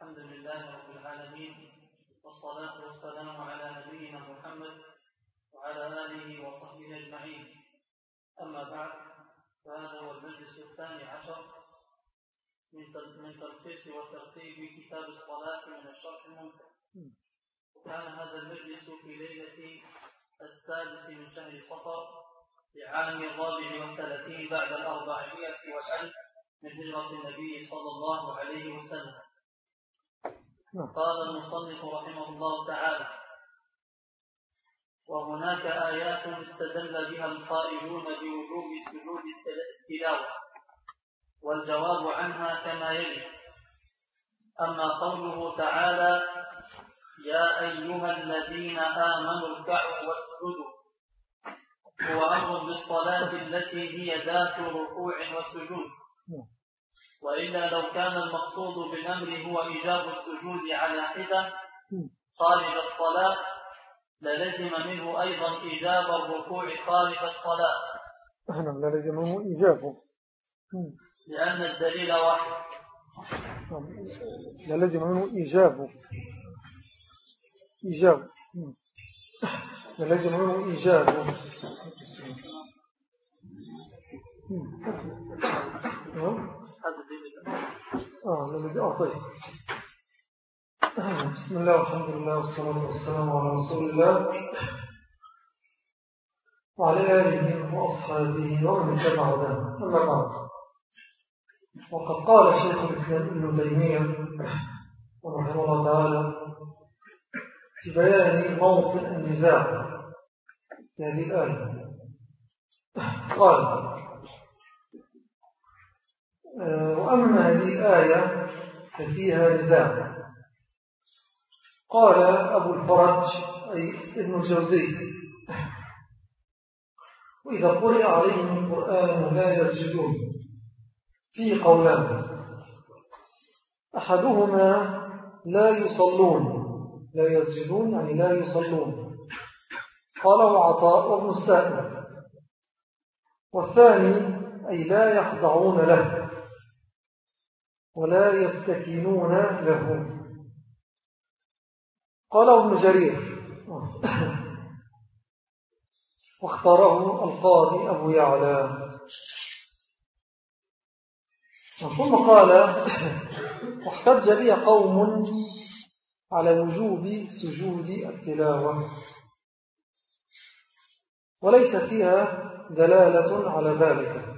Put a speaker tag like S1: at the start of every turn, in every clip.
S1: الحمد لله رب العالمين، والصلاة والسلام على نبينا محمد وعلى آله وصحبه أجمعين. أما بعد، فهذا هو المجلس 12 من تلخيص وترتيب كتاب الصلاة من الشرح الممتع. وكان هذا المجلس في ليلة 6 من شهر صفر لعام 34 بعد 400 والألف من هجرة النبي صلى الله عليه وسلم. قال المصنف رحمه الله تعالى: وهناك آيات استدل بها القائلون بوجوب سجود التلاوة، والجواب عنها كما يلي. أما قوله تعالى: يا أيها الذين آمنوا اركعوا واسجدوا، هو أمر بالصلاة التي هي ذات ركوع وسجود، وإلا لو كان المقصود بالأمر هو إيجاب السجود على حدة خارج الصلاة للزم منه أيضا إيجاب الركوع خارج الصلاة.
S2: نعم، للزم منه إيجابه،
S1: لأن الدليل واحد.
S2: للزم منه إيجابه للزم منه إيجابه. طيب. بسم الله والحمد لله والصلاة والسلام على رسول الله وعلى آله وأصحابه ومن تبع هداه. أما بعد، وقد قال شيخ الإسلام ابن تيمية رحمه الله تعالى في بيان موطن النزاع في هذه الآية، قال: وأما هذه الآية ففيها نزاع. قال أبو الفرج أي ابن الجوزي: وإذا قرئ عليهم القرآن لا يسجدون، فيه قولان: أحدهما لا يصلون، لا يسجدون يعني لا يصلون، قاله عطاء وابن السائب. والثاني أي لا يخضعون له ولا يستكينون له، قاله ابن جرير واختاره القاضي أبو يعلى. ثم قال: واحتج به قوم على وجوب سجود التلاوة، وليس فيها دلالة على ذلك،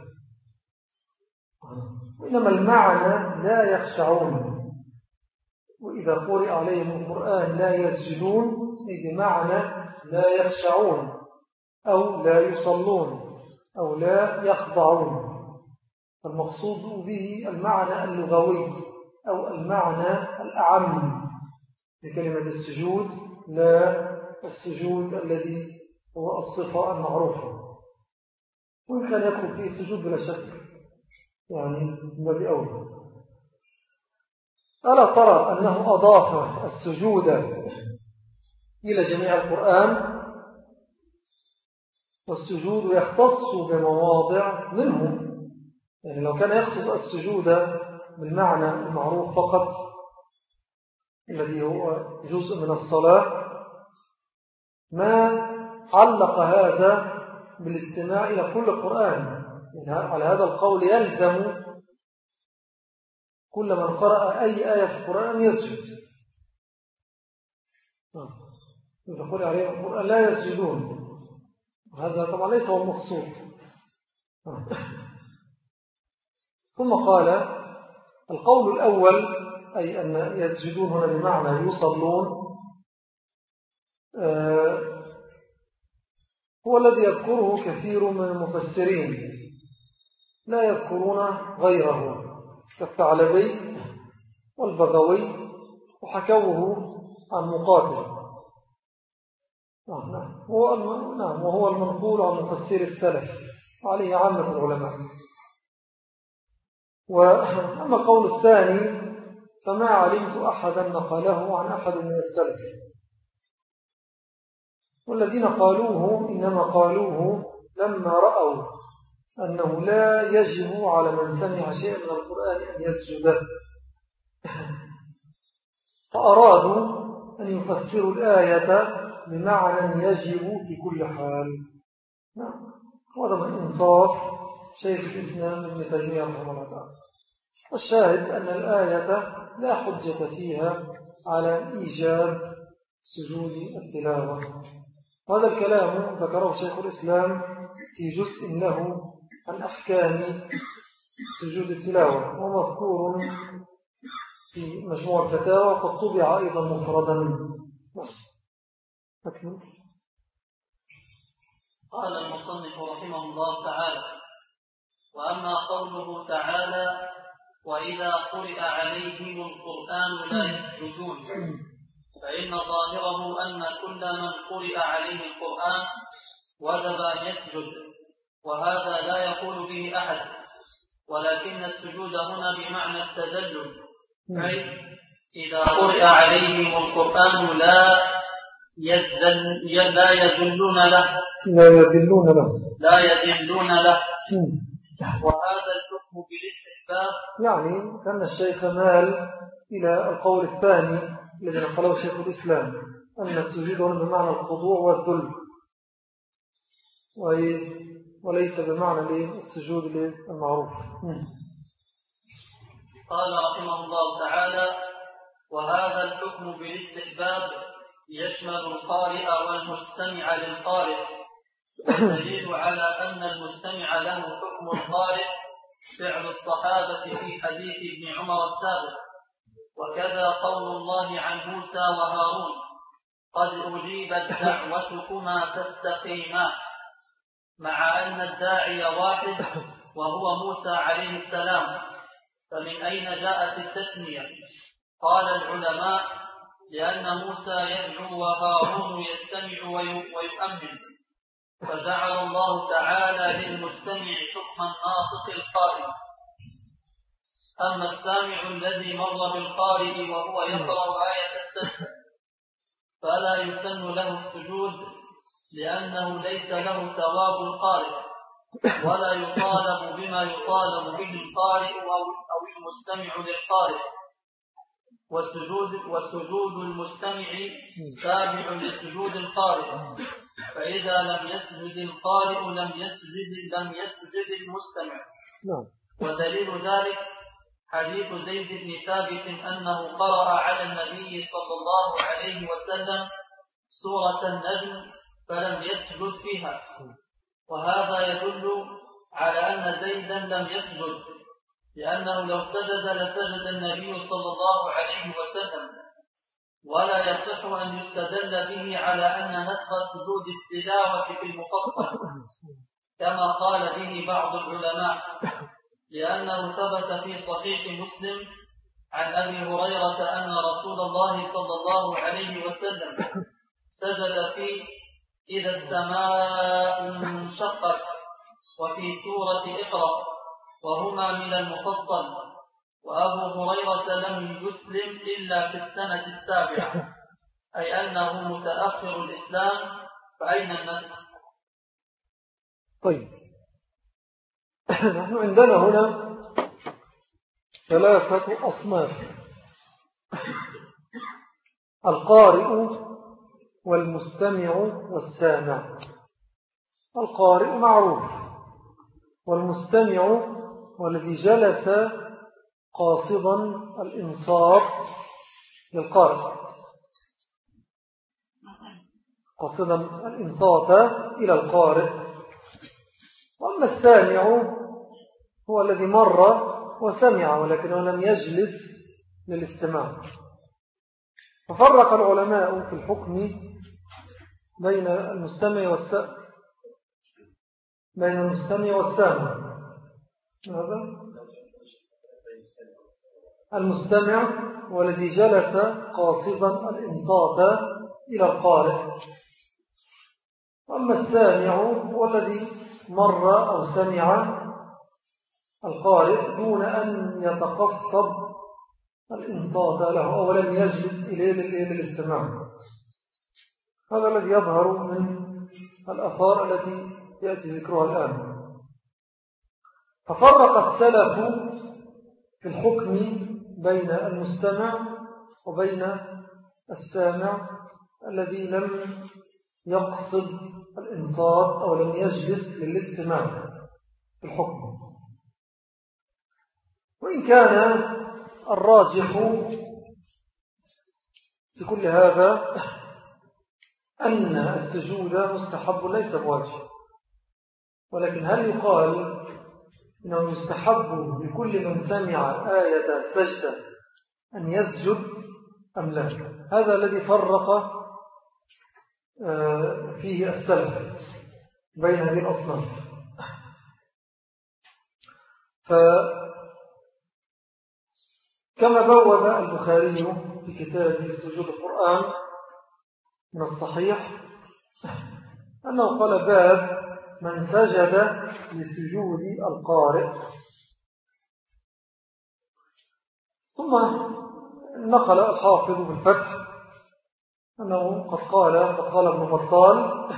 S2: إنما المعنى لا يخشعون. وإذا قرئ عليهم القرآن لا يسجدون، بمعنى لا يخشعون أو لا يصلون أو لا يخضعون. المقصود به المعنى اللغوي أو المعنى الأعم لكلمة السجود، لا السجود الذي هو الصفة المعروفة، وإن كان يدخل فيه السجود بلا شك يعني ما بأول. ألا ترى أنه أضاف السجود إلى جميع القرآن، والسجود يختص بمواضع منه. يعني لو كان يقصد السجود بالمعنى المعروف فقط الذي هو جزء من الصلاة ما علق هذا بالاستماع إلى كل القرآن. يعني على هذا القول يلزم كل من قرأ أي آية في القرآن يسجد. إذا قرأ عليه القرآن لا يسجدون، هذا طبعا ليس هو المقصود. ثم قال: القول الأول أي أن يسجدون هنا بمعنى يصلون هو الذي يذكره كثير من المفسرين، لا يذكرون غيره كالثعلبي والبغوي، وحكوه عن مقاتل. وهو المنقول عن مفسر السلف وعليه عامة العلماء. وأما القول الثاني فما علمت أحدا نقله عن أحد من السلف، والذين قالوه إنما قالوه لما رأوا أنه لا يجب على من سمع شيئا من القرآن أن يسجد، فأرادوا أن يفسروا الآية بمعنى يجب في كل حال. وهذا من إنصاف شيخ الإسلام ابن تيمية رحمه الله تعالى. والشاهد أن الآية لا حجة فيها على إيجاب سجود التلاوة. وهذا الكلام ذكره شيخ الإسلام في جزء له عن أحكام سجود التلاوة، ومذكور في مجموع الفتاوى، وقد طبع أيضا مفردا.
S1: قال المصنف رحمه الله تعالى: وأما قوله تعالى: وإذا قرئ عليهم القرآن لا يسجدون، فإن ظاهره أن كل من قرئ عليه القرآن وجب أن يسجد، وهذا لا يقول به أحد، ولكن السجود هنا بمعنى التذلل، أي إذا قرئ عليهم القرآن لا يذلون له. وهذا الحكم بالاستحباب.
S2: يعني كان الشيخ مال إلى القول الثاني الذي نقله شيخ الإسلام، أن السجود هنا بمعنى الخضوع والذل، وليس بمعنى السجود المعروف.
S1: قال رحمه الله تعالى: وهذا الحكم بالاستحباب يشمل القارئ والمستمع للقارئ، والدليل على أن المستمع له حكم القارئ فعل الصحابة في حديث ابن عمر السابق، وكذا قول الله عن موسى وهارون: قد أجيبت دعوتكما فاستقيما، مع أن الداعي واحد وهو موسى عليه السلام. فمن أين جاءت التثنية؟ قال العلماء: لأن موسى يدعو وهارون يستمع ويؤمن، فجعل الله تعالى للمستمع حكم الناطق القارئ. أما السامع الذي مر بالقارئ وهو يقرأ آية السجد فلا يسن له السجود، لأنه ليس له ثواب القارئ، ولا يطالب بما يطالب به القارئ أو المستمع للقارئ. وسجود المستمع تابع لسجود القارئ، فإذا لم يسجد القارئ لم يسجد المستمع. ودليل ذلك حديث زيد بن ثابت أنه قرأ على النبي صلى الله عليه وسلم سورة النجم فلم يسجد فيها، وهذا يدل على أن زيدا لم يسجد، لأنه لو سجد لسجد النبي صلى الله عليه وسلم. ولا يصح أن يستدل به على أن نسخ سجود التلاوة في المفصل كما قال به بعض العلماء، لأنه ثبت في صحيح مسلم عن أبي هريرة أن رسول الله صلى الله عليه وسلم سجد في إذا السماء انشقت وفي سورة اقرأ، وهما من المفصل. وأبو هريرة لم يسلم إلا في السنة السابعة، أي أنه متأخر الإسلام، فأين النسخ؟
S2: طيب، نحن عندنا هنا ثلاثة أصناف: القارئ والمستمع والسامع. القارئ معروف، والمستمع والذي جلس قاصدا الإنصات للقارئ، قاصدا الإنصات إلى القارئ. وأما السامع هو الذي مر وسمع ولكنه لم يجلس للاستماع. ففرق العلماء في الحكم بين المستمع والسامع. هذا المستمع والذي جلس قاصدا الإنصات إلى القارئ. وأما السامع هو الذي مر أو سمع القارئ دون أن يتقصد الإنصات له أو لم يجلس إليه للاستماع. هذا الذي يظهر من الآثار التي يأتي ذكرها الآن. ففرق السلف في الحكم بين المستمع وبين السامع الذي لم يقصد الإنصات أو لم يجلس للاستماع في الحكم. وإن كان الراجح في كل هذا أن السجود مستحب ليس بواجب، ولكن هل يقال إنه يستحب لكل من سمع آية سجدة أن يسجد أم لا؟ هذا الذي فرق فيه السلف بين هذه الأصناف. فكما بوّب البخاري في كتاب سجود القرآن من الصحيح أنه قال باب من سجد لسجود القارئ، ثم نقل الحافظ بالفتح أنه قد قال ابن بطال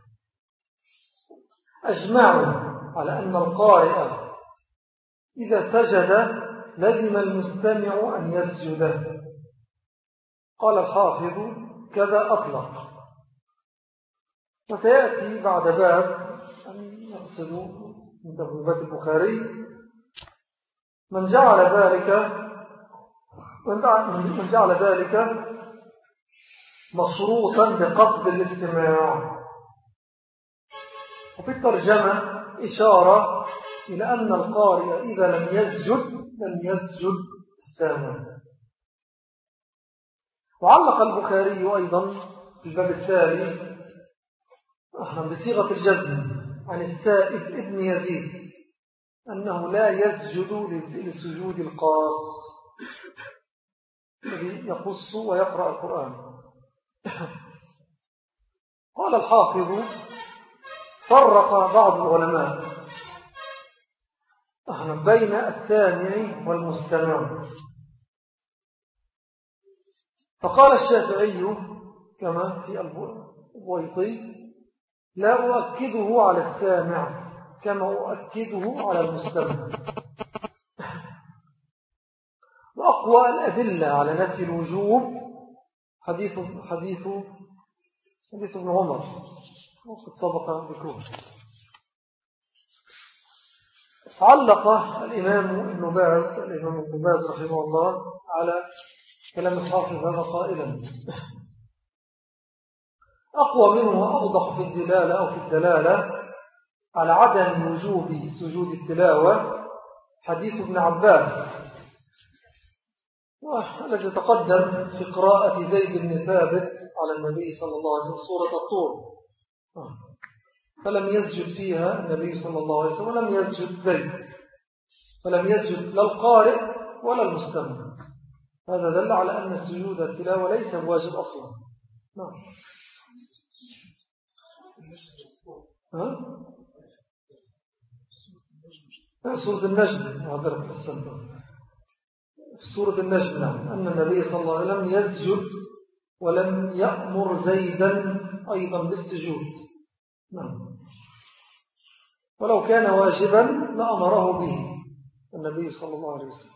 S2: أجمعوا على أن القارئ إذا سجد لزم المستمع أن يسجد. قال الحافظ كذا أطلق. وسيأتي بعد باب أن يقصد من تبويبات البخاري من جعل ذلك مشروطا بقصد الاستماع. وفي الترجمة إشارة إلى أن القارئ إذا لم يسجد السامع. وعلق البخاري أيضا في الباب التالي بصيغة الجزم عن السائب ابن يزيد أنه لا يسجد لسجود القاص الذي يقص ويقرأ القرآن. قال الحافظ فرق بعض العلماء بين السامع والمستمع، فقال الشافعي كما في البويطي لا أؤكده على السامع كما أؤكده على المستمع. وأقوى الأدلة على نفي الوجوب حديث ابن عمر وقد سبق ذكره. علق الإمام ابن باز رحمه الله على كلام الحافظ هذا قائلا أقوى منه وأوضح في الدلالة أو في الدلالة على عدم وجوب سجود التلاوة حديث ابن عباس الذي تقدم في قراءة زيد بن ثابت على النبي صلى الله عليه وسلم سورة الطور، فلم يسجد فيها النبي صلى الله عليه وسلم ولم يسجد زيد، فلم يسجد لا القارئ ولا المستمع. هذا دل على أن سجود التلاوة ليس بواجب أصلا. سورة النجم في سورة النجم أن النبي صلى الله عليه وسلم يسجد ولم يأمر زيدا أيضا بالسجود. ولو كان واجبا لأمره به النبي صلى الله عليه وسلم.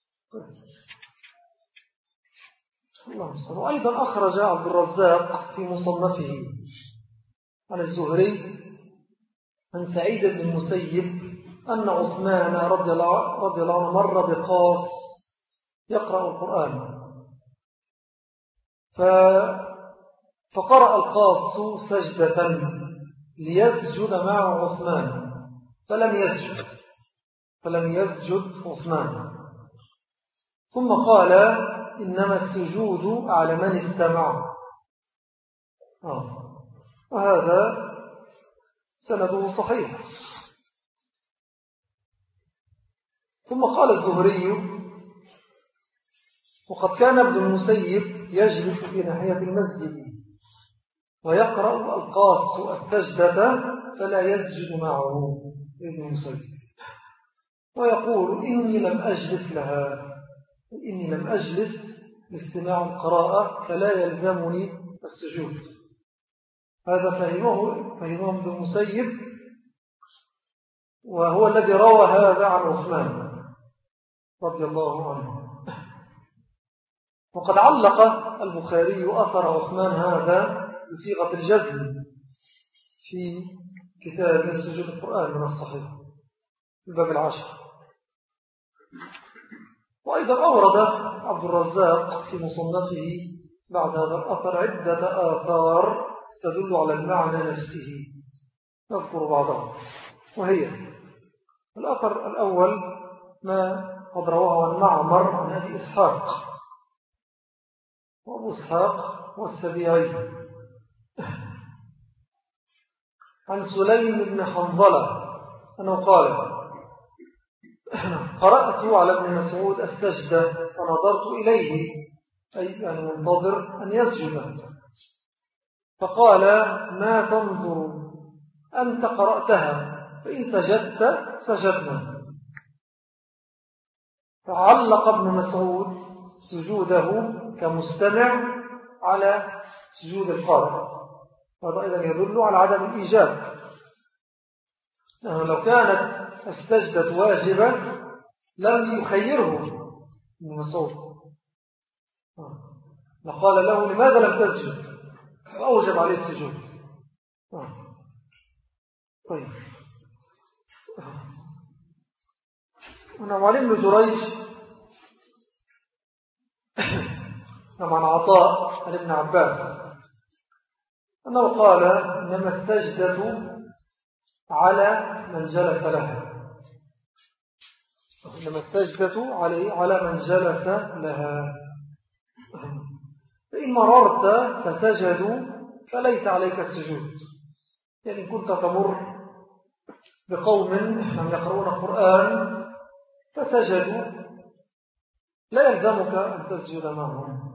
S2: وأيضا أخرج عبد الرزاق في مصنفه عن الزهري عن سعيد بن المسيب أن عثمان رضي الله عنه مر بقاص يقرأ القرآن، فقرأ القاص سجدة ليسجد مع عثمان فلم يسجد عثمان، ثم قال إنما السجود على من استمع. وهذا سنده صحيح. ثم قال الزهري وقد كان ابن المسيب يجلس في ناحية المسجد ويقرأ القاص السجدة فلا يسجد معه ابن المسيب ويقول إني لم أجلس لاستماع القراءة فلا يلزمني السجود. هذا فهمه ابن المسيب، وهو الذي روى هذا عن عثمان رضي الله عنه. وقد علق البخاري أثر عثمان هذا بصيغة الجزم في كتاب سجود القرآن من الصحيح الباب 10. وأيضا أورد عبد الرزاق في مصنفه بعد هذا الأثر عدة آثار تدل على المعنى نفسه، نذكر بعضها. وهي الأثر الأول ما قد رواه عن معمر عن أبي إسحاق، وأبو إسحاق والسبيعي، عن سليم بن حنظلة أنه قال: قرأت على ابن مسعود السجدة فنظرت إليه، أي يعني منتظر أن يسجد، فقال: ما تنظر أنت قرأتها، فإن سجدت سجدنا. فعلق ابن مسعود سجوده كمستمع على سجود القارئ، هذا أيضا يدل على عدم الإيجاب، لأنه لو كانت السجدة واجبة لم يخيره ابن مسعود، لقال له: لماذا لم تسجد؟ فأوجب عليه السجود. طيب، وعن ابن جريج عن عطاء عن ابن عباس أنه قال: إنما السجدة على من جلس لها، إنما السجدة على من جلس لها، فإن مررت فسجدوا فليس عليك السجود. يعني كنت تمر بقوم لم يقرؤون القرآن فسجدوا لا يلزمك أن تسجد معهم.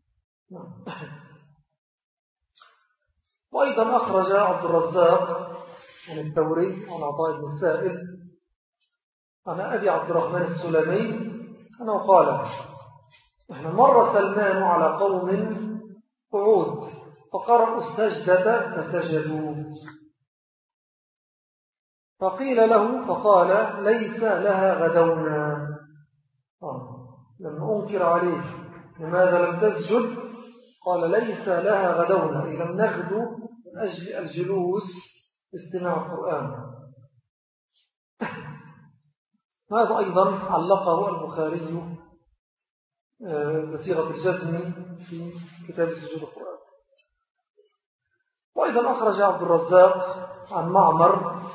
S2: وأيضا أخرج عبد الرزاق عن الثوري عن عطاء بن السائب عن أبي عبد الرحمن السلمي أنه قال: مر سلمان على قوم قعود فقرأوا السجدة فسجدوا، فقيل له فقال: ليس لها غدونا. لما أنكر عليه لماذا لم تسجد قال: ليس لها غدونا، إذا لم نغدو من أجل الجلوس استماع القرآن. هذا أيضا علقه البخاري بصيغة الجزم في كتاب سجود القرآن. وأيضا أخرج عبد الرزاق عن معمر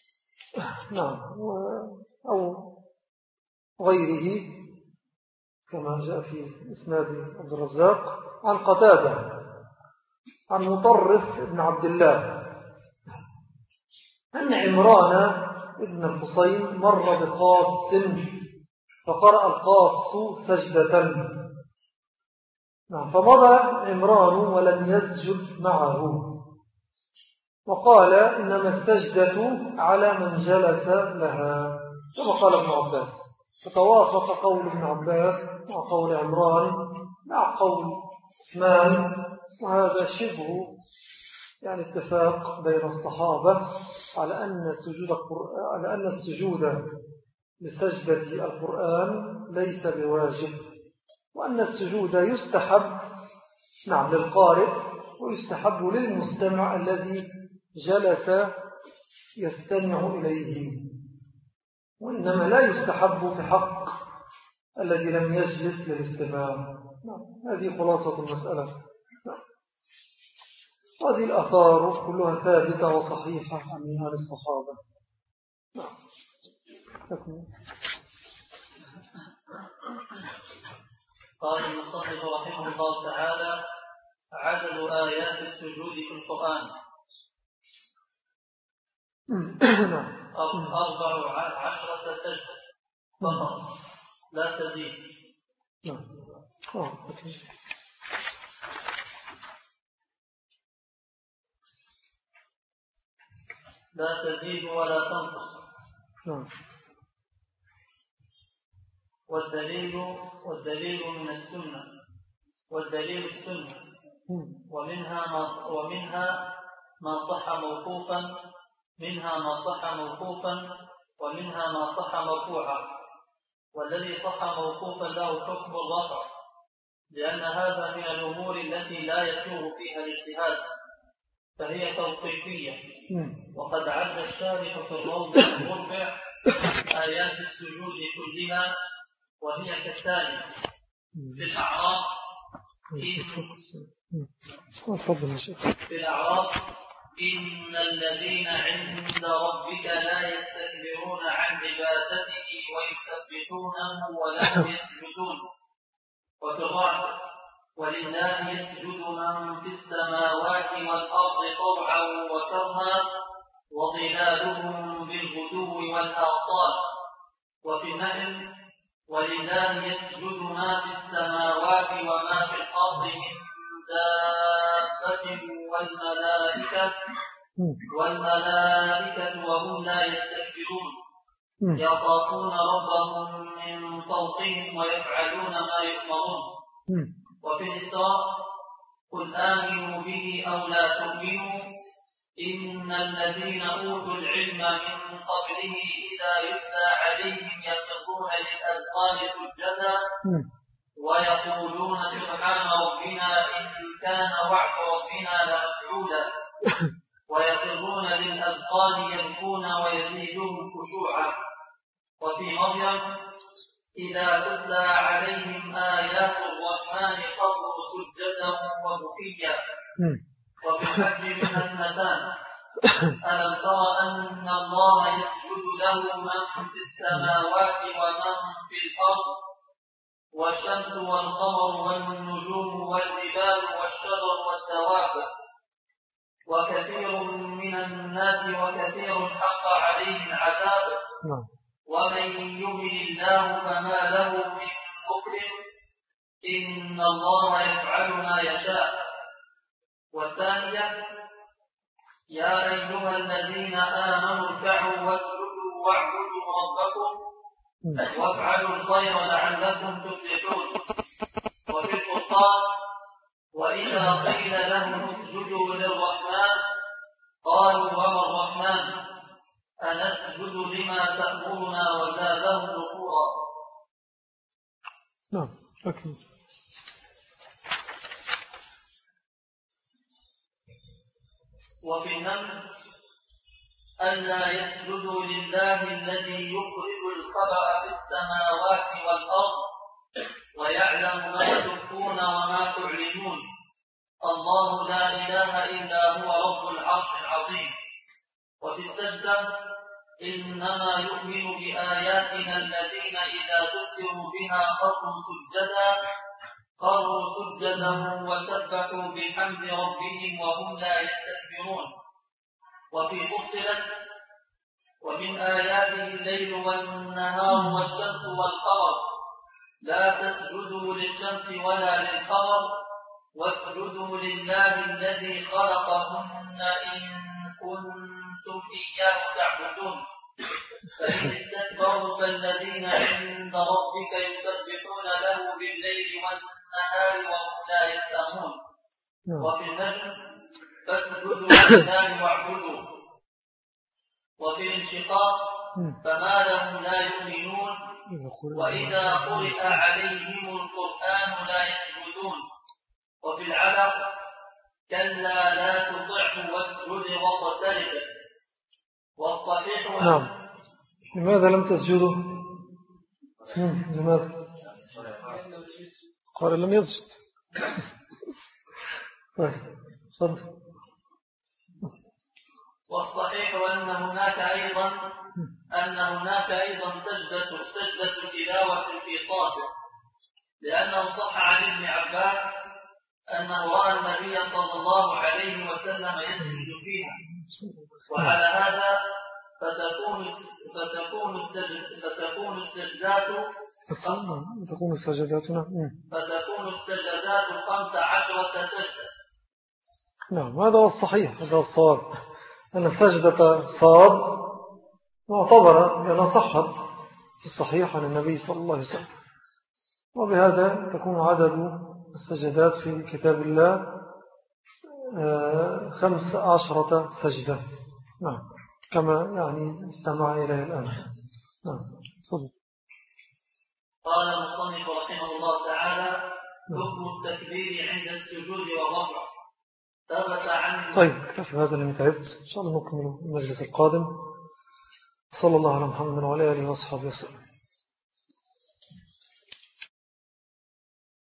S2: أو غيره كما جاء في إسناد عبد الرزاق عن قتادة عن مطرف بن عبد الله أن عمران ابن الحصين مر بقاص فقرأ القاص سجدة، فمضى عمران ولم يسجد معه، وقال: إنما السجدة على من جلس لها، كما قال ابن عباس. فتوافق قول ابن عباس مع قول عمران مع قول عثمان، وهذا شبه يعني اتفاق بين الصحابة على أن السجود لسجدة القرآن ليس بواجب، وأن السجود يستحب للقارئ ويستحب للمستمع الذي جلس يستمع إليه، وإنما لا يستحب في حق الذي لم يجلس للاستماع. هذه خلاصة المسألة. هذه الآثار كلها ثابتة وصحيحة عن أهل الصحابة.
S1: قال المصنف رحمه الله تعالى: عدد آيات السجود في القرآن 14 سجدة فقط لا تزيد. لا تزيد ولا تنقص. والدليل من السنة، والدليل السنة، ومنها ما صح موقوفا، منها ما صح موقوفا ومنها ما صح مرفوعا، والذي صح موقوفا له حكم الرفع، لأن هذا من الأمور التي لا يسوغ فيها الاجتهاد، فهي توقيفية. وقد عد الشارح في الروض المربع آيات السجود كلها، وهي كالتالي: في الأعراف إن الذين عند ربك لا يستكبرون عن عبادته ويسبحونه وله يسجدون. وفي الرعد: ولله يسجد من في السماوات والأرض طوعا وكرها وظلالهم بالغدو والآصال. وفي النحل: ولله يسجد ما في السماوات وما في الأرض من دابة والملائكة وهم لا يستكبرون يخافون ربهم من فوقهم ويفعلون ما يؤمرون. وفي الإسراء: قل آمنوا به أو لا تؤمنوا إن الذين أوتوا العلم من قبله إذا يتلى عليهم يخرون للأذقان سجدا ويقولون سبحان ربنا إن كان وعد ربنا لمفعولا ويخرون للأذقان يبكون ويزيدهم خشوعا. وفي مريم: إذا تتلى عليهم آيات الرحمن خروا سجدا وبكيا. وفي الحج منها اثنتان: ألم تر أن الله يسجد له من في السماوات ومن في الأرض والشمس والقمر والنجوم والجبال والشجر والدواب وكثير من الناس وكثير حق عليه العذاب ومن يهن الله فما له من مكرم إن الله يفعل ما يشاء. والثانية: يا أيها الذين آمنوا اركعوا واسجدوا واعبدوا ربكم وافعلوا الخير لعلكم تفلحون. وفي القرآن: وإذا قيل لهم اسجدوا للرحمن قالوا وما الرحمن أنسجد لما تأمرنا وزادهم نفورا.
S2: نعم. أكيد.
S1: وفي النمل: ألا يسجدوا لله الذي يخرج الخبأ في السماوات والأرض ويعلم ما تخفون وما تعلنون الله لا إله إلا هو رب العرش العظيم. وفي السجدة: إنما يؤمن بآياتنا الذين إذا ذكروا بها خروا سجدا وسبحوا بحمد ربهم وهم لا يستكبرون. وفي فصلت: ومن آياته الليل والنهار والشمس والقمر لا تسجدوا للشمس ولا للقمر واسجدوا لله الذي خلقهن إن كنتم إياه تعبدون. فإن استكبروا فالذين عند ربك يسبحون له بالليل والنهار وهم لا يسأمون. وفي النجم: فاسجدوا لله واعبدوا. وفي الانشقاق: فما لهم لا يؤمنون وإذا قرئ عليهم القرآن لا يسجدون. وفي العلق: كلا لا تطعه واسجد واقترب. والصحيح
S2: نعم. لماذا لم تسجدوا؟ لماذا؟ قال لم يسجد. طيب صدق.
S1: والصحيح أن هناك أيضا سجدة تلاوة في صافع، لأنه صح عن ابن عباس أنه رأى النبي صلى الله عليه وسلم يسجد فيها. وعلى هذا فتكون السجدات 15 سجدة.
S2: نعم، هذا هو الصحيح، هذا هو الصواب، أن سجدة صاد معتبرة لأنها صحت في الصحيح عن النبي صلى الله عليه وسلم، وبهذا تكون عدد السجدات في كتاب الله 15 سجدة. نعم، كما يعني استمع إليه الآن. نعم.
S1: قال المصنف رحمه الله تعالى: حكم التكبير عند السجود والرفع ثبت عنه.
S2: طيب اكتفي هذا لم تعبت، إن شاء الله نكمل المجلس القادم. صلى الله على محمد وعلى آله وصحبه وسلم.